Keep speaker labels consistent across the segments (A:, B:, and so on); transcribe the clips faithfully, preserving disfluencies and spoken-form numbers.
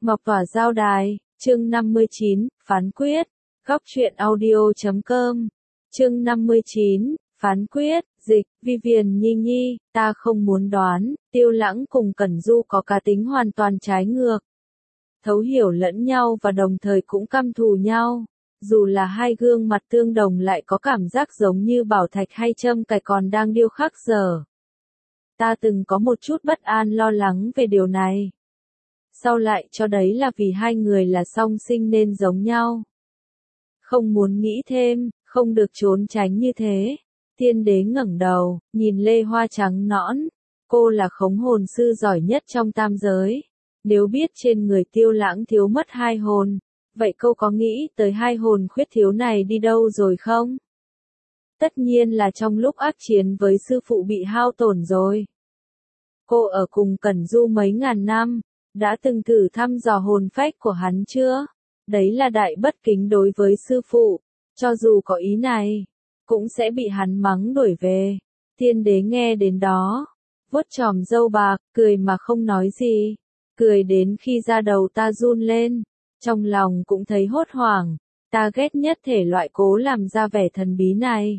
A: Ngọc Tỏa Giao Đài, chương năm mươi chín, Phán Quyết, góc truyện audio.com, chương năm mươi chín, Phán Quyết, dịch, Vivian Nhi Nhi, ta không muốn đoán, Tiêu Lãng cùng Cẩn Du có cá tính hoàn toàn trái ngược. Thấu hiểu lẫn nhau và đồng thời cũng căm thù nhau. Dù là hai gương mặt tương đồng lại có cảm giác giống như bảo thạch hay châm cài còn đang điêu khắc dở. Ta từng có một chút bất an lo lắng về điều này. Sau lại cho đấy là vì hai người là song sinh nên giống nhau. Không muốn nghĩ thêm, không được trốn tránh như thế. Tiên đế ngẩng đầu, nhìn Lê Hoa trắng nõn. Cô là khống hồn sư giỏi nhất trong tam giới. Nếu biết trên người Tiêu Lãng thiếu mất hai hồn, vậy cô có nghĩ tới hai hồn khuyết thiếu này đi đâu rồi không? Tất nhiên là trong lúc ác chiến với sư phụ bị hao tổn rồi. Cô ở cùng Cẩn Du mấy ngàn năm, đã từng thử thăm dò hồn phách của hắn chưa? Đấy là đại bất kính đối với sư phụ, cho dù có ý này, cũng sẽ bị hắn mắng đuổi về. Tiên đế nghe đến đó, vuốt chòm râu bạc, cười mà không nói gì, cười đến khi da đầu ta run lên, trong lòng cũng thấy hốt hoảng, ta ghét nhất thể loại cố làm ra vẻ thần bí này.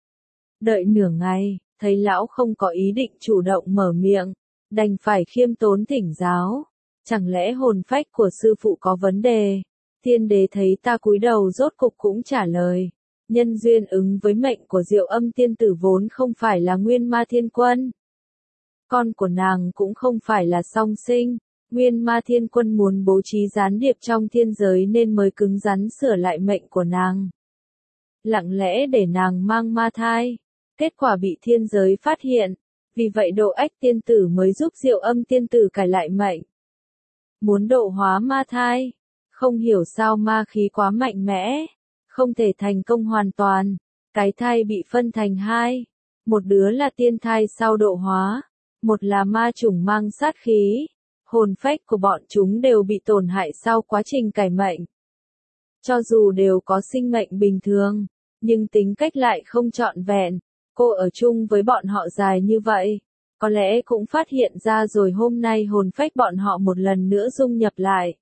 A: Đợi nửa ngày, thấy lão không có ý định chủ động mở miệng, đành phải khiêm tốn thỉnh giáo. Chẳng lẽ hồn phách của sư phụ có vấn đề? Tiên đế thấy ta cúi đầu rốt cục cũng trả lời. Nhân duyên ứng với mệnh của Diệu Âm tiên tử vốn không phải là Nguyên Ma Thiên Quân. Con của nàng cũng không phải là song sinh. Nguyên Ma Thiên Quân muốn bố trí gián điệp trong thiên giới nên mới cứng rắn sửa lại mệnh của nàng. Lặng lẽ để nàng mang ma thai. Kết quả bị thiên giới phát hiện. Vì vậy Độ Ách tiên tử mới giúp Diệu Âm tiên tử cải lại mệnh. Muốn độ hóa ma thai. Không hiểu sao ma khí quá mạnh mẽ. Không thể thành công hoàn toàn. Cái thai bị phân thành hai. Một đứa là tiên thai sau độ hóa. Một là ma chủng mang sát khí. Hồn phách của bọn chúng đều bị tổn hại sau quá trình cải mệnh. Cho dù đều có sinh mệnh bình thường, nhưng tính cách lại không trọn vẹn. Cô ở chung với bọn họ dài như vậy, có lẽ cũng phát hiện ra rồi hôm nay hồn phách bọn họ một lần nữa dung nhập lại.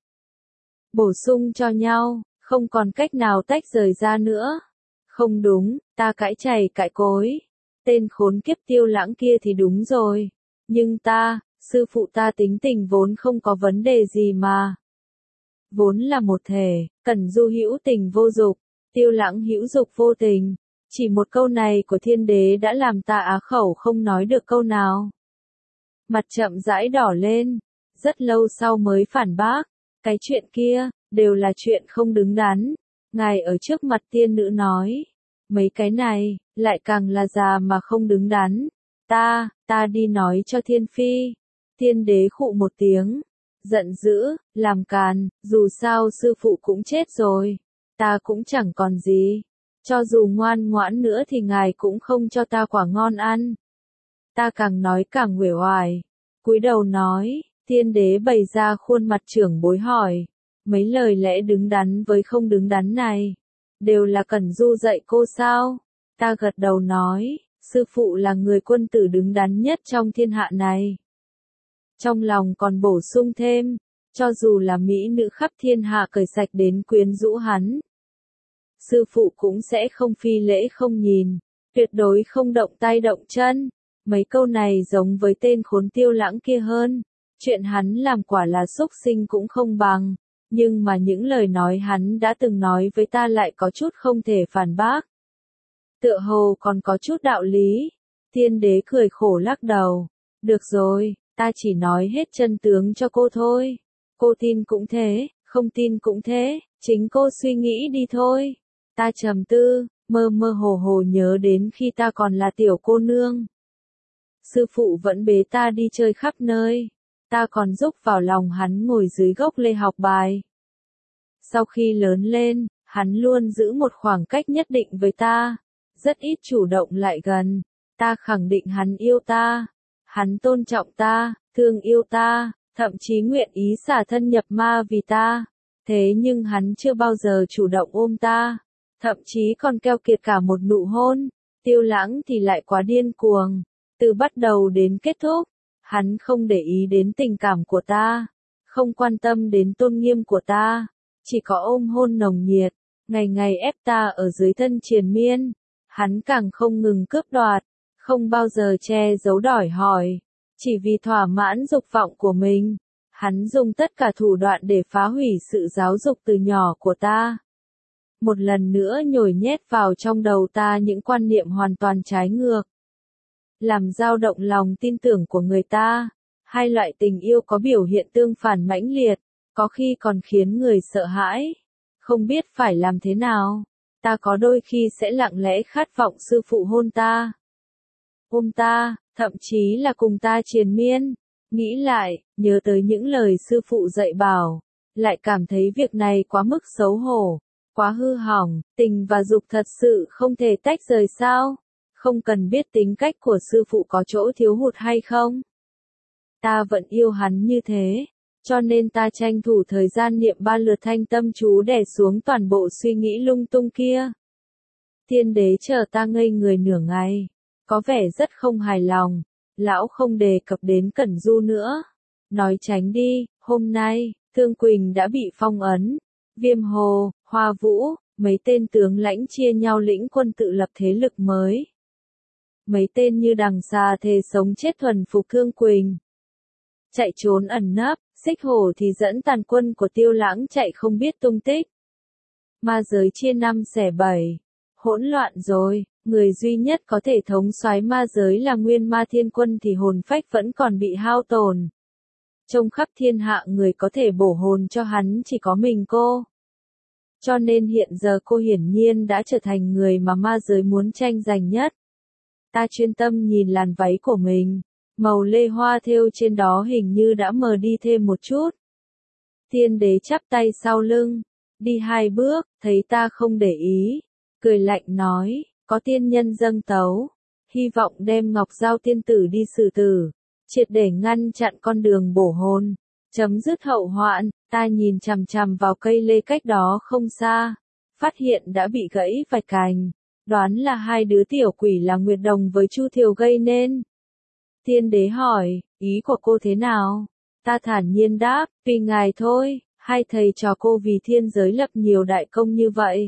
A: Bổ sung cho nhau, không còn cách nào tách rời ra nữa. Không đúng, ta cãi chày cãi cối. Tên khốn kiếp Tiêu Lãng kia thì đúng rồi. Nhưng ta, sư phụ ta tính tình vốn không có vấn đề gì mà. Vốn là một thể, Cẩn Du hữu tình vô dục, Tiêu Lãng hữu dục vô tình. Chỉ một câu này của thiên đế đã làm ta á khẩu không nói được câu nào. Mặt chậm rãi đỏ lên, rất lâu sau mới phản bác. Cái chuyện kia, đều là chuyện không đứng đắn. Ngài ở trước mặt tiên nữ nói. Mấy cái này, lại càng là già mà không đứng đắn. Ta, ta đi nói cho thiên phi. Tiên đế khụ một tiếng. Giận dữ, làm càn, dù sao sư phụ cũng chết rồi. Ta cũng chẳng còn gì. Cho dù ngoan ngoãn nữa thì ngài cũng không cho ta quả ngon ăn. Ta càng nói càng uể oải. Cúi đầu nói, tiên đế bày ra khuôn mặt trưởng bối hỏi. Mấy lời lẽ đứng đắn với không đứng đắn này, đều là Cẩn Du dạy cô sao? Ta gật đầu nói, sư phụ là người quân tử đứng đắn nhất trong thiên hạ này. Trong lòng còn bổ sung thêm, cho dù là mỹ nữ khắp thiên hạ cởi sạch đến quyến rũ hắn. Sư phụ cũng sẽ không phi lễ không nhìn, tuyệt đối không động tay động chân. Mấy câu này giống với tên khốn Tiêu Lãng kia hơn. Chuyện hắn làm quả là xúc sinh cũng không bằng. Nhưng mà những lời nói hắn đã từng nói với ta lại có chút không thể phản bác. Tựa hồ còn có chút đạo lý. Tiên đế cười khổ lắc đầu. Được rồi, ta chỉ nói hết chân tướng cho cô thôi. Cô tin cũng thế, không tin cũng thế, chính cô suy nghĩ đi thôi. Ta trầm tư, mơ mơ hồ hồ nhớ đến khi ta còn là tiểu cô nương. Sư phụ vẫn bế ta đi chơi khắp nơi. Ta còn giúp vào lòng hắn ngồi dưới gốc lê học bài. Sau khi lớn lên, hắn luôn giữ một khoảng cách nhất định với ta. Rất ít chủ động lại gần. Ta khẳng định hắn yêu ta. Hắn tôn trọng ta, thương yêu ta, thậm chí nguyện ý xả thân nhập ma vì ta. Thế nhưng hắn chưa bao giờ chủ động ôm ta. Thậm chí còn keo kiệt cả một nụ hôn. Tiêu Lãng thì lại quá điên cuồng. Từ bắt đầu đến kết thúc, hắn không để ý đến tình cảm của ta. không quan tâm đến tôn nghiêm của ta, chỉ có ôm hôn nồng nhiệt, ngày ngày ép ta ở dưới thân triền miên. Hắn càng không ngừng cướp đoạt, không bao giờ che giấu đòi hỏi, chỉ vì thỏa mãn dục vọng của mình. Hắn dùng tất cả thủ đoạn để phá hủy sự giáo dục từ nhỏ của ta. Một lần nữa nhồi nhét vào trong đầu ta những quan niệm hoàn toàn trái ngược. Làm dao động lòng tin tưởng của người ta. Hai loại tình yêu có biểu hiện tương phản mãnh liệt, có khi còn khiến người sợ hãi. Không biết phải làm thế nào. Ta có đôi khi sẽ lặng lẽ khát vọng sư phụ hôn ta. Ôm ta, thậm chí là cùng ta triền miên. Nghĩ lại, nhớ tới những lời sư phụ dạy bảo, lại cảm thấy việc này quá mức xấu hổ, quá hư hỏng, tình và dục thật sự không thể tách rời sao? Không cần biết tính cách của sư phụ có chỗ thiếu hụt hay không. Ta vẫn yêu hắn như thế, cho nên ta tranh thủ thời gian niệm ba lượt thanh tâm chú đè xuống toàn bộ suy nghĩ lung tung kia. Tiên đế chờ ta ngây người nửa ngày, có vẻ rất không hài lòng. Lão không đề cập đến Cẩn Du nữa. Nói tránh đi, hôm nay, Thương Quỳnh đã bị phong ấn. Viêm Hồ, Hoa Vũ, mấy tên tướng lãnh chia nhau lĩnh quân tự lập thế lực mới. Mấy tên như đằng xà thề sống chết thuần phục Thương Quỳnh. Chạy trốn ẩn nấp, Xích Hổ thì dẫn tàn quân của Tiêu Lãng chạy không biết tung tích. Ma giới chia năm xẻ bảy. Hỗn loạn rồi. Người duy nhất có thể thống soái ma giới là Nguyên Ma Thiên Quân thì hồn phách vẫn còn bị hao tổn. Trong khắp thiên hạ người có thể bổ hồn cho hắn chỉ có mình cô. Cho nên hiện giờ cô hiển nhiên đã trở thành người mà ma giới muốn tranh giành nhất. Ta chuyên tâm nhìn làn váy của mình, màu lê hoa thêu trên đó hình như đã mờ đi thêm một chút. Tiên đế chắp tay sau lưng, đi hai bước, thấy ta không để ý, cười lạnh nói. Có tiên nhân dâng tấu, hy vọng đem Ngọc Giao tiên tử đi xử tử, triệt để ngăn chặn con đường bổ hồn, chấm dứt hậu hoạn. Ta nhìn chằm chằm vào cây lê cách đó không xa, phát hiện đã bị gãy vài cành, đoán là hai đứa tiểu quỷ là Nguyệt Đồng với Chu Thiều gây nên. Tiên đế hỏi, ý của cô thế nào? Ta thản nhiên đáp, vì ngài thôi, hai thầy trò cô vì thiên giới lập nhiều đại công như vậy.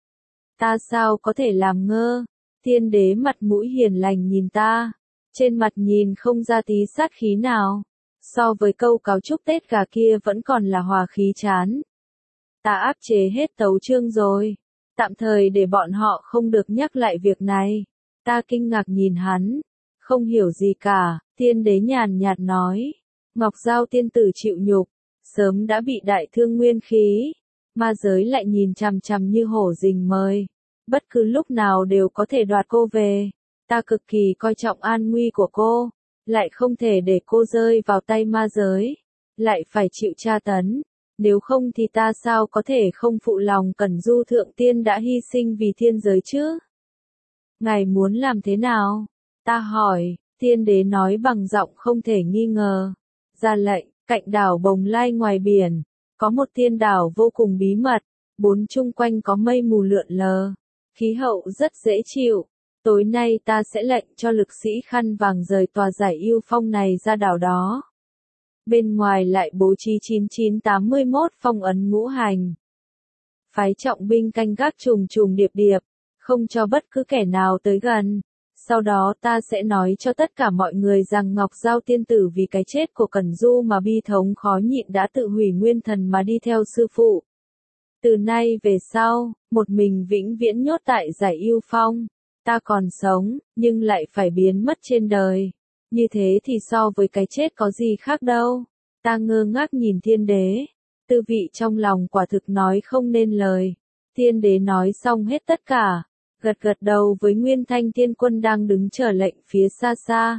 A: Ta sao có thể làm ngơ? Tiên đế mặt mũi hiền lành nhìn ta, trên mặt nhìn không ra tí sát khí nào. So với câu cáo chúc Tết gà kia vẫn còn là hòa khí chán. Ta áp chế hết tấu chương rồi, tạm thời để bọn họ không được nhắc lại việc này. Ta kinh ngạc nhìn hắn, không hiểu gì cả. Tiên đế nhàn nhạt nói, Ngọc Giao tiên tử chịu nhục, sớm đã bị đại thương nguyên khí. Ma giới lại nhìn chằm chằm như hổ rình mời, bất cứ lúc nào đều có thể đoạt cô về. Ta cực kỳ coi trọng an nguy của cô, lại không thể để cô rơi vào tay ma giới, lại phải chịu tra tấn, nếu không thì ta sao có thể không phụ lòng Cẩn Du thượng tiên đã hy sinh vì thiên giới chứ? Ngài muốn làm thế nào? Ta hỏi. Tiên đế nói bằng giọng không thể nghi ngờ. Ra lệnh, cạnh đảo Bồng Lai ngoài biển, có một tiên đảo vô cùng bí mật, bốn chung quanh có mây mù lượn lờ, khí hậu rất dễ chịu. Tối nay ta sẽ lệnh cho lực sĩ khăn vàng rời tòa giải yêu phong này ra đảo đó. Bên ngoài lại bố trí chín chín tám mươi mốt phong ấn ngũ hành. Phái trọng binh canh gác trùng trùng điệp điệp, không cho bất cứ kẻ nào tới gần. Sau đó ta sẽ nói cho tất cả mọi người rằng Ngọc Giao tiên tử vì cái chết của Cẩn Du mà bi thống khó nhịn đã tự hủy nguyên thần mà đi theo sư phụ. Từ nay về sau, một mình vĩnh viễn nhốt tại giải yêu phong. Ta còn sống, nhưng lại phải biến mất trên đời. Như thế thì so với cái chết có gì khác đâu. Ta ngơ ngác nhìn thiên đế. Tư vị trong lòng quả thực nói không nên lời. Thiên đế nói xong hết tất cả. Gật gật đầu với Nguyên Thanh Thiên Quân đang đứng chờ lệnh phía xa xa.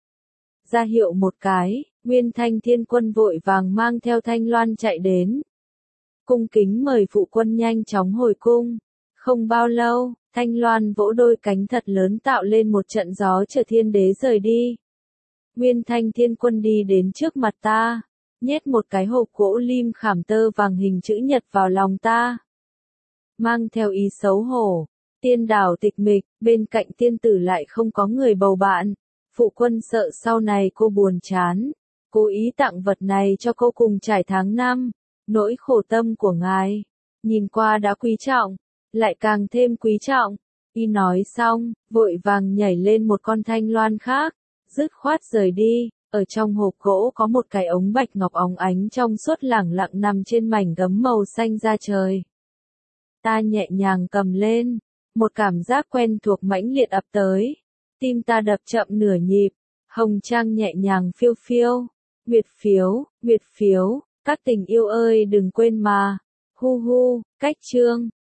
A: Ra hiệu một cái, Nguyên Thanh Thiên Quân vội vàng mang theo Thanh Loan chạy đến. Cung kính mời phụ quân nhanh chóng hồi cung. Không bao lâu, Thanh Loan vỗ đôi cánh thật lớn tạo lên một trận gió chờ thiên đế rời đi. Nguyên Thanh Thiên Quân đi đến trước mặt ta, nhét một cái hộp gỗ lim khảm tơ vàng hình chữ nhật vào lòng ta. Mang theo ý xấu hổ, tiên đảo tịch mịch, bên cạnh tiên tử lại không có người bầu bạn. Phụ quân sợ sau này cô buồn chán, cố ý tặng vật này cho cô cùng trải tháng năm, nỗi khổ tâm của ngài, nhìn qua đã quý trọng, lại càng thêm quý trọng. Y nói xong, vội vàng nhảy lên một con thanh loan khác, dứt khoát rời đi. Ở trong hộp gỗ có một cái ống bạch ngọc óng ánh trong suốt lẳng lặng nằm trên mảnh gấm màu xanh da trời. Ta nhẹ nhàng cầm lên, một cảm giác quen thuộc mãnh liệt ập tới. Tim ta đập chậm nửa nhịp, hồng trang nhẹ nhàng phiêu phiêu. Nguyệt phiếu, Nguyệt phiếu, các tình yêu ơi đừng quên mà. Hu hu, cách chương.